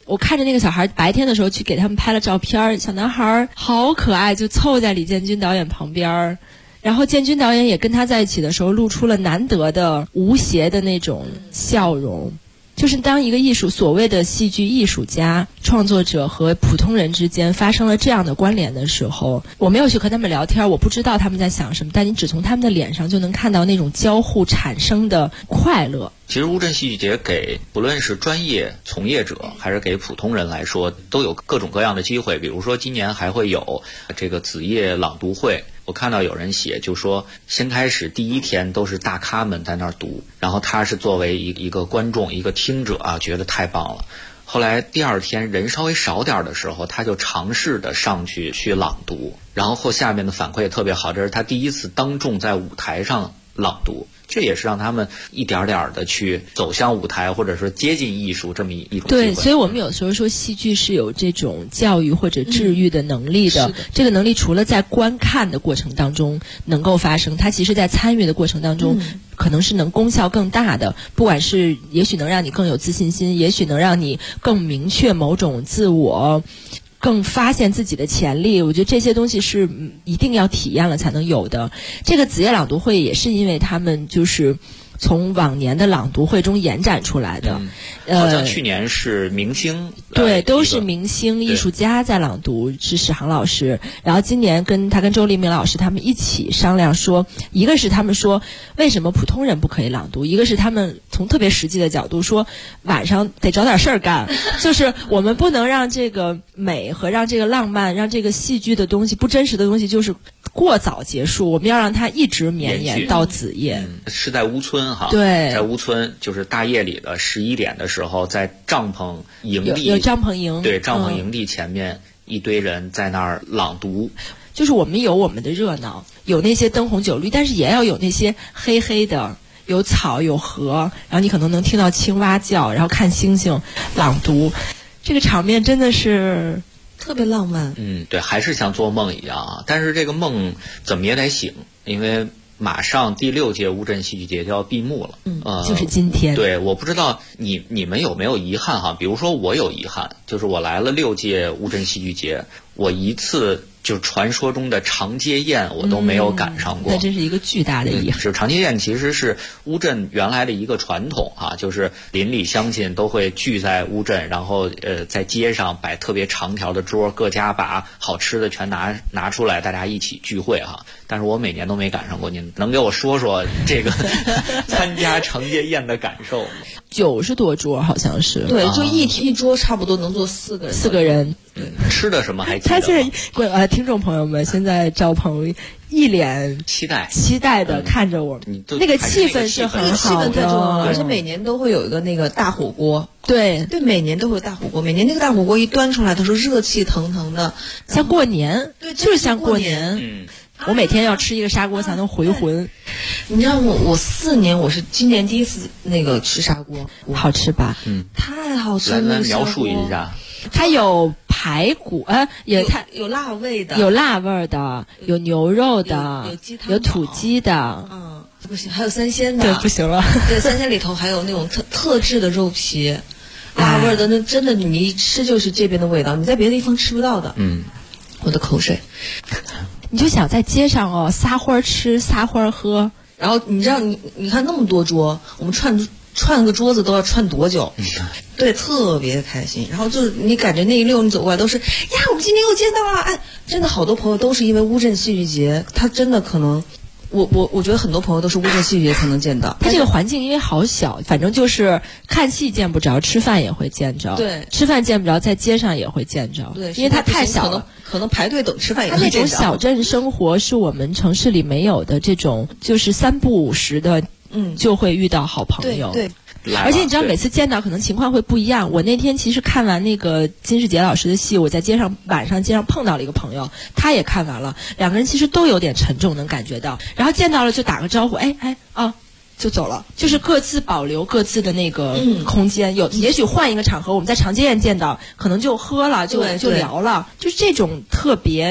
我看着那个小孩白天的时候去给他们拍了照片，小男孩好可爱，就凑在李建军导演旁边，然后建军导演也跟他在一起的时候露出了难得的无邪的那种笑容。就是当一个所谓的戏剧艺术家、创作者和普通人之间发生了这样的关联的时候，我没有去和他们聊天，我不知道他们在想什么，但你只从他们的脸上就能看到那种交互产生的快乐。 其实乌镇戏剧节给不论是专业从业者还是给普通人来说，都有各种各样的机会。比如说今年还会有这个子夜朗读会，我看到有人写就说，先开始第一天都是大咖们在那儿读，然后他是作为一个观众一个听者啊，觉得太棒了。后来第二天人稍微少点的时候，他就尝试的上去朗读，然后下面的反馈也特别好，这是他第一次当众在舞台上朗读，这也是让他们一点点的去走向舞台，或者说接近艺术这么一种机会。 对，所以我们有时候说戏剧是有这种教育或者治愈的能力的。这个能力除了在观看的过程当中能够发生，它其实在参与的过程当中可能是能功效更大的，不管是也许能让你更有自信心，也许能让你更明确某种自我，更发现自己的潜力。我觉得这些东西是一定要体验了才能有的。这个子夜朗读会也是因为他们就是从往年的朗读会中延展出来的。 好像去年是明星， 对，都是明星艺术家在朗读，是史航老师。然后今年跟周黎明老师他们一起商量说，一个是他们说为什么普通人不可以朗读，一个是他们从特别实际的角度说，晚上得找点事儿干，就是我们不能让这个美和让这个浪漫，让这个戏剧的东西不真实的东西就是过早结束，我们要让它一直绵延到子夜。 是在乌村哈， 对， 在乌村就是大夜里的11点的时候，在帐篷营地有帐篷营， 对，帐篷营地前面一堆人在那儿朗读。 就是我们有我们的热闹，有那些灯红酒绿，但是也要有那些黑黑的，有草有河，然后你可能能听到青蛙叫，然后看星星朗读，这个场面真的是特别浪漫。 对，还是像做梦一样啊！但是这个梦怎么也得醒，因为马上第6届乌镇戏剧节就要闭幕了。 就是今天。 对，我不知道你们有没有遗憾哈？比如说我有遗憾，就是我来了6届乌镇戏剧节，我一次就是传说中的长街宴我都没有赶上过。 那真是一个巨大的遗憾。 是长街宴其实是乌镇原来的一个传统啊，就是邻里乡亲都会聚在乌镇，然后在街上摆特别长条的桌，各家把好吃的全拿出来，大家一起聚会哈。但是我每年都没赶上过，您能给我说说这个参加长街宴的感受吗 ？90多桌好像是， 对，就一桌差不多能坐4个人。 4个人。 吃的什么还记得吗？ 他现在听众朋友们，现在赵鹏一脸期待的看着我们，那个气氛是很好的， 气氛太重要了。而且每年都会有一个那个大火锅， 对， 每年都会有大火锅。每年那个大火锅一端出来，都是热气腾腾的， 像过年， 对， 就是像过年。我每天要吃一个砂锅才能回魂。 你知道我4年，我是今年第一次那个吃砂锅， 好吃吧？ 太好吃了。 来描述一下。 它有排骨，它有辣味的， 有辣味的，有牛肉的， 有鸡汤， 有土鸡的， 不行，还有3鲜的， 对，不行了。 对，3鲜里头还有那种特制的肉皮，辣味的，那真的你一吃就是这边的味道，你在别的地方吃不到的。我的口水。 你就想在街上撒欢吃，撒欢喝， 然后你知道你看那么多桌，我们串个桌子都要串多久？对，特别开心。然后就是你感觉那一溜你走过来都是呀，我们今天又见到了，哎，真的好多朋友都是因为乌镇戏剧节，他真的可能。我觉得很多朋友都是乌镇戏剧节才能见到。 它这个环境因为好小，反正就是看戏见不着，吃饭也会见着。 对， 吃饭见不着，在街上也会见着。 对， 因为它太小了， 可能排队等吃饭也会见着。 它那种小镇生活是我们城市里没有的，这种就是3不5时的，就会遇到好朋友。 对。 而且你知道每次见到可能情况会不一样。我那天其实看完那个金世杰老师的戏，我在晚上街上碰到了一个朋友，他也看完了，两个人其实都有点沉重，能感觉到。然后见到了就打个招呼，就走了，就是各自保留各自的那个空间。也许换一个场合，我们在长街宴见到，可能就喝了，就聊了，就是这种特别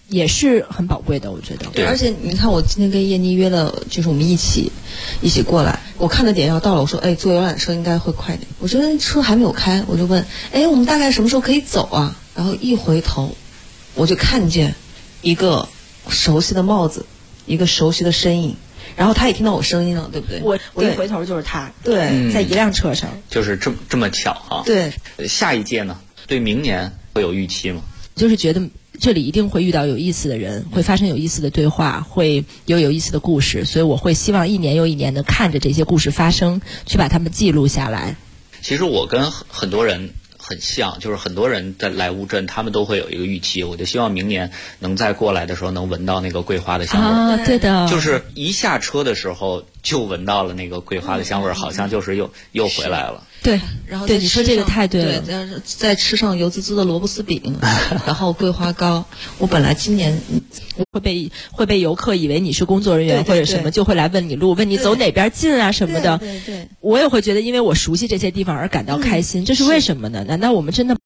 也是很宝贵的，我觉得。 对，而且你看，我今天跟燕妮约了，就是我们一起过来。我看的点要到了，我说，坐游览车应该会快点。我觉得车还没有开，我就问，我们大概什么时候可以走啊？然后一回头，我就看见一个熟悉的帽子，一个熟悉的身影。然后他也听到我声音了，对不对？ 我一回头就是他， 对， 在一辆车上， 就是这么巧哈。 对， 下一届呢，对明年会有预期吗？ 就是觉得这里一定会遇到有意思的人，会发生有意思的对话，会有意思的故事，所以我会希望一年又一年的看着这些故事发生，去把它们记录下来。 其实我跟很多人很像，就是很多人在来乌镇，他们都会有一个预期，我就希望明年能再过来的时候能闻到那个桂花的香味啊，对的， 就是一下车的时候就闻到了那个桂花的香味，好像就是又回来了。 对， 然后对你说这个太对了。 对，再吃上油滋滋的萝卜丝饼，然后桂花糕。我本来今年会被游客以为你是工作人员或者什么，就会来问你路，问你走哪边近啊什么的。 对， 我也会觉得因为我熟悉这些地方而感到开心，这是为什么呢？难道我们真的？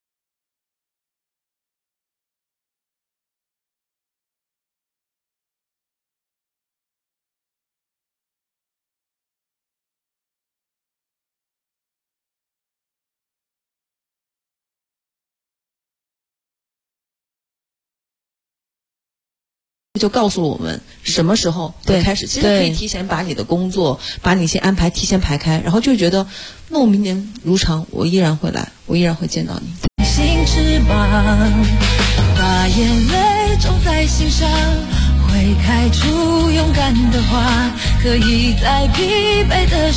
就告诉我们什么时候会开始，其实可以提前把你的工作，把你一些安排提前排开，然后就觉得，那我明年如常，我依然会来，我依然会见到你。 心翅膀，把眼泪种在心上，会开出勇敢的花，可以在疲惫的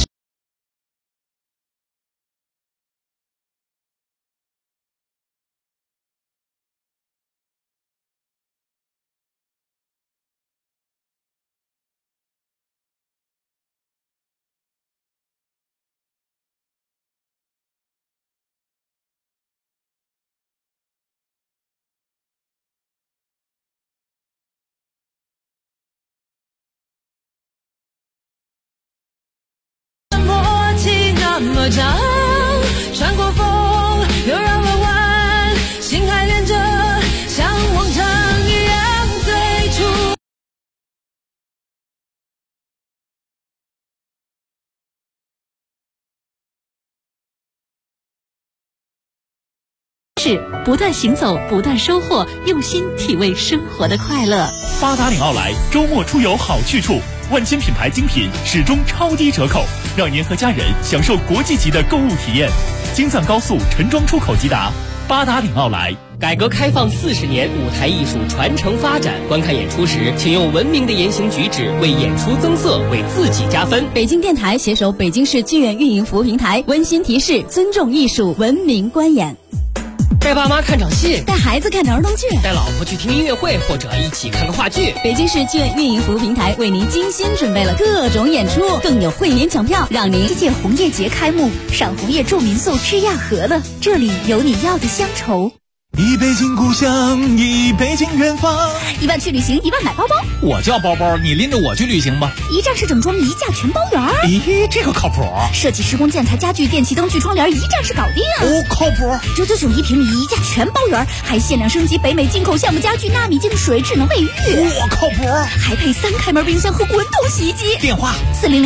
那么长，穿过风又绕了弯，心还连着，像往常一样最初。 是不断行走，不断收获，用心体味生活的快乐。 八达岭奥莱周末出游好去处，万千品牌精品始终超低折扣，让您和家人享受国际级的购物体验。京藏高速陈庄出口即达，八达岭奥莱。 改革开放40年，舞台艺术传承发展。观看演出时，请用文明的言行举止为演出增色，为自己加分。 北京电台携手北京市剧院运营服务平台温馨提示：尊重艺术，文明观演。 带爸妈看场戏， 带孩子看儿童剧， 带老婆去听音乐会，或者一起看个话剧。 北京市剧院运营服务平台为您精心准备了各种演出，更有汇联抢票，让您这届红叶节开幕，赏红叶住民宿吃亚河了，这里有你要的乡愁。 一北京故乡，一北京远方。 1万去旅行，1万买包包。 我叫包包，你拎着我去旅行吧。 一站式整装，一价全包圆。 咦，这个靠谱。 设计施工建材家具电器灯具窗帘，一站式搞定。 哦，靠谱。 999一平米，一价全包圆，还限量升级北美进口橡木家具、纳米净水、智能卫浴。 我靠谱。 还配3开门冰箱和滚筒洗衣机。 电话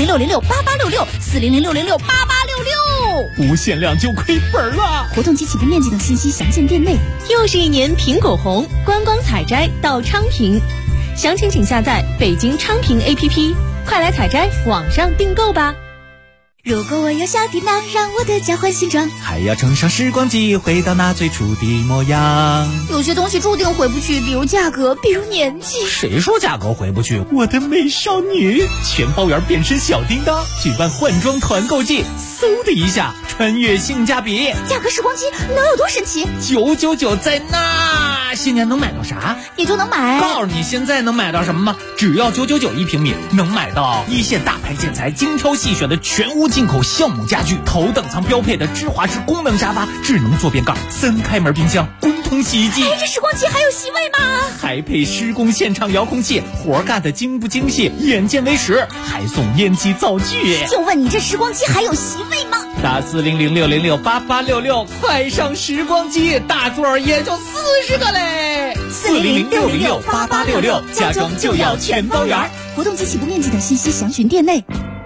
400-606-8866，400-606-8866。 不限量就亏本了。 活动及起步面积等信息详见店内。 又是一年苹果红，观光采摘到昌平，详情请下载北京昌平 APP， 快来采摘，网上订购吧。 如果我有小叮当，让我的家换新装， 还要乘上时光机，回到那最初的模样。 有些东西注定回不去，比如价格，比如年纪。 谁说价格回不去？我的美少女，全包圆变身小叮当，举办换装团购季，嗖的一下穿越性价比。 价格时光机能有多神奇 ？999在那，新年能买到啥？ 也就能买。 告诉你现在能买到什么吗？只要999一平米，能买到一线大牌建材，精挑细选的全屋进口橡木家具，头等舱标配的芝华士功能沙发，智能坐便盖，3开门冰箱，滚筒洗衣机。 这时光机还有席位吗？ 还配施工现场遥控器，活干的精不精细，眼见为实，还送烟机灶具。 就问你这时光机还有席位吗？ 打4006068866，快上时光机，大座也就40个嘞。 4006068866， 家装就要全包圆。 活动及起步面积等信息详询店内。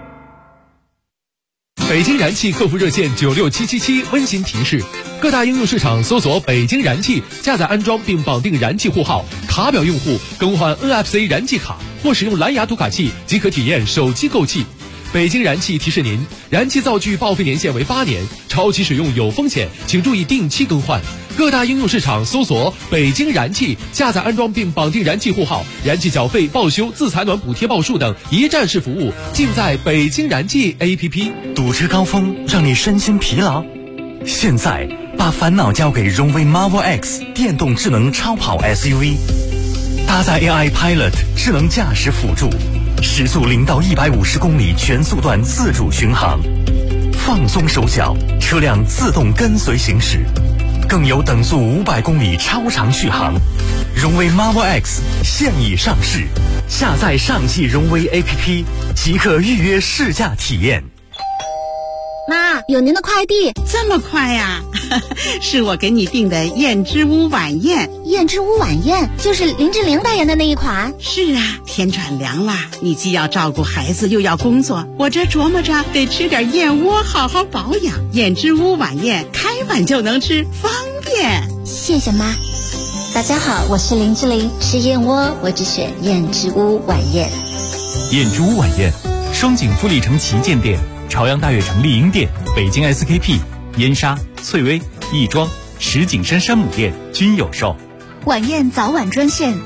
北京燃气客服热线96777温馨提示：各大应用市场搜索北京燃气，下载安装并绑定燃气户号，卡表用户更换 NFC 燃气卡或使用蓝牙读卡器即可体验手机购气。北京燃气提示您，燃气灶具报废年限为8年，超期使用有风险，请注意定期更换。各大应用市场搜索北京燃气，下载安装并绑定燃气户号，燃气缴费、报修、自采暖补贴报数等一站式服务尽在北京燃气 APP。 堵车高峰让你身心疲劳，现在把烦恼交给荣威 Marvel X 电动智能超跑 SUV， 搭载 AI Pilot 智能驾驶辅助，时速0到150公里全速段自主巡航，放松手脚，车辆自动跟随行驶，更有等速500公里超长续航。荣威 Marvel X 现已上市，下载上汽荣威 APP 即可预约试驾体验。 妈，有您的快递。 这么快呀？是我给你订的燕之屋晚宴。 燕之屋晚宴就是林志玲代言的那一款。 是啊，天转凉了，你既要照顾孩子又要工作，我这琢磨着得吃点燕窝好好保养。燕之屋晚宴开碗就能吃，方便。 谢谢妈。 大家好，我是林志玲，吃燕窝我只选燕之屋晚宴。 燕之屋晚宴，双井富力城旗舰店、朝阳大悦城丽婴店、北京 SKP、燕莎、翠微、亦庄、石景山山姆店均有售。 晚宴早晚专线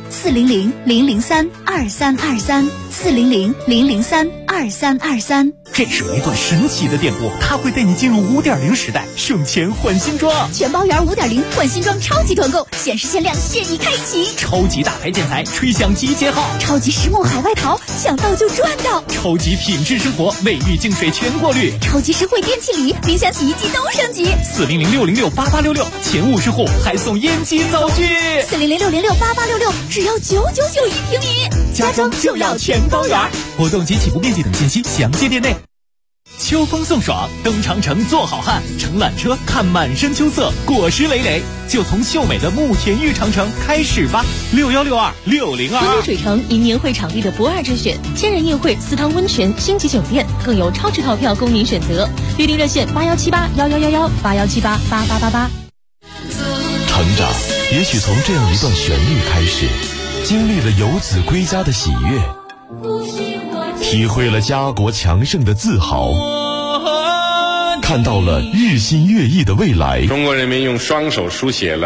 400-003-2323，400-003-2323。 这是一段神奇的电波，它会带你进入5.0时代，省钱换新装， 全包圆5.0换新装超级团购，限时限量，现已开启。 超级大牌建材，吹响集结号； 超级实木海外淘，抢到就赚到； 超级品质生活，卫浴净水全过滤； 超级实惠电器礼，冰箱、洗衣机都升级。 400-606-8866，前50户还送烟机灶具。 400-606-8866，只要999一平米， 家装就要全包圆。活动及起步面积等信息详见店内。秋风送爽，登长城做好汉，乘缆车看满山秋色，果实累累，就从秀美的慕田峪长城开始吧。6162-602。 温州水城因年会场地的不二之选，千人宴会、私汤温泉、星级酒店，更有超值套票供您选择。预订热线81781111，8178888888。 成长也许从这样一段旋律开始，经历了游子归家的喜悦，体会了家国强盛的自豪，看到了日新月异的未来。 中国人民用双手书写了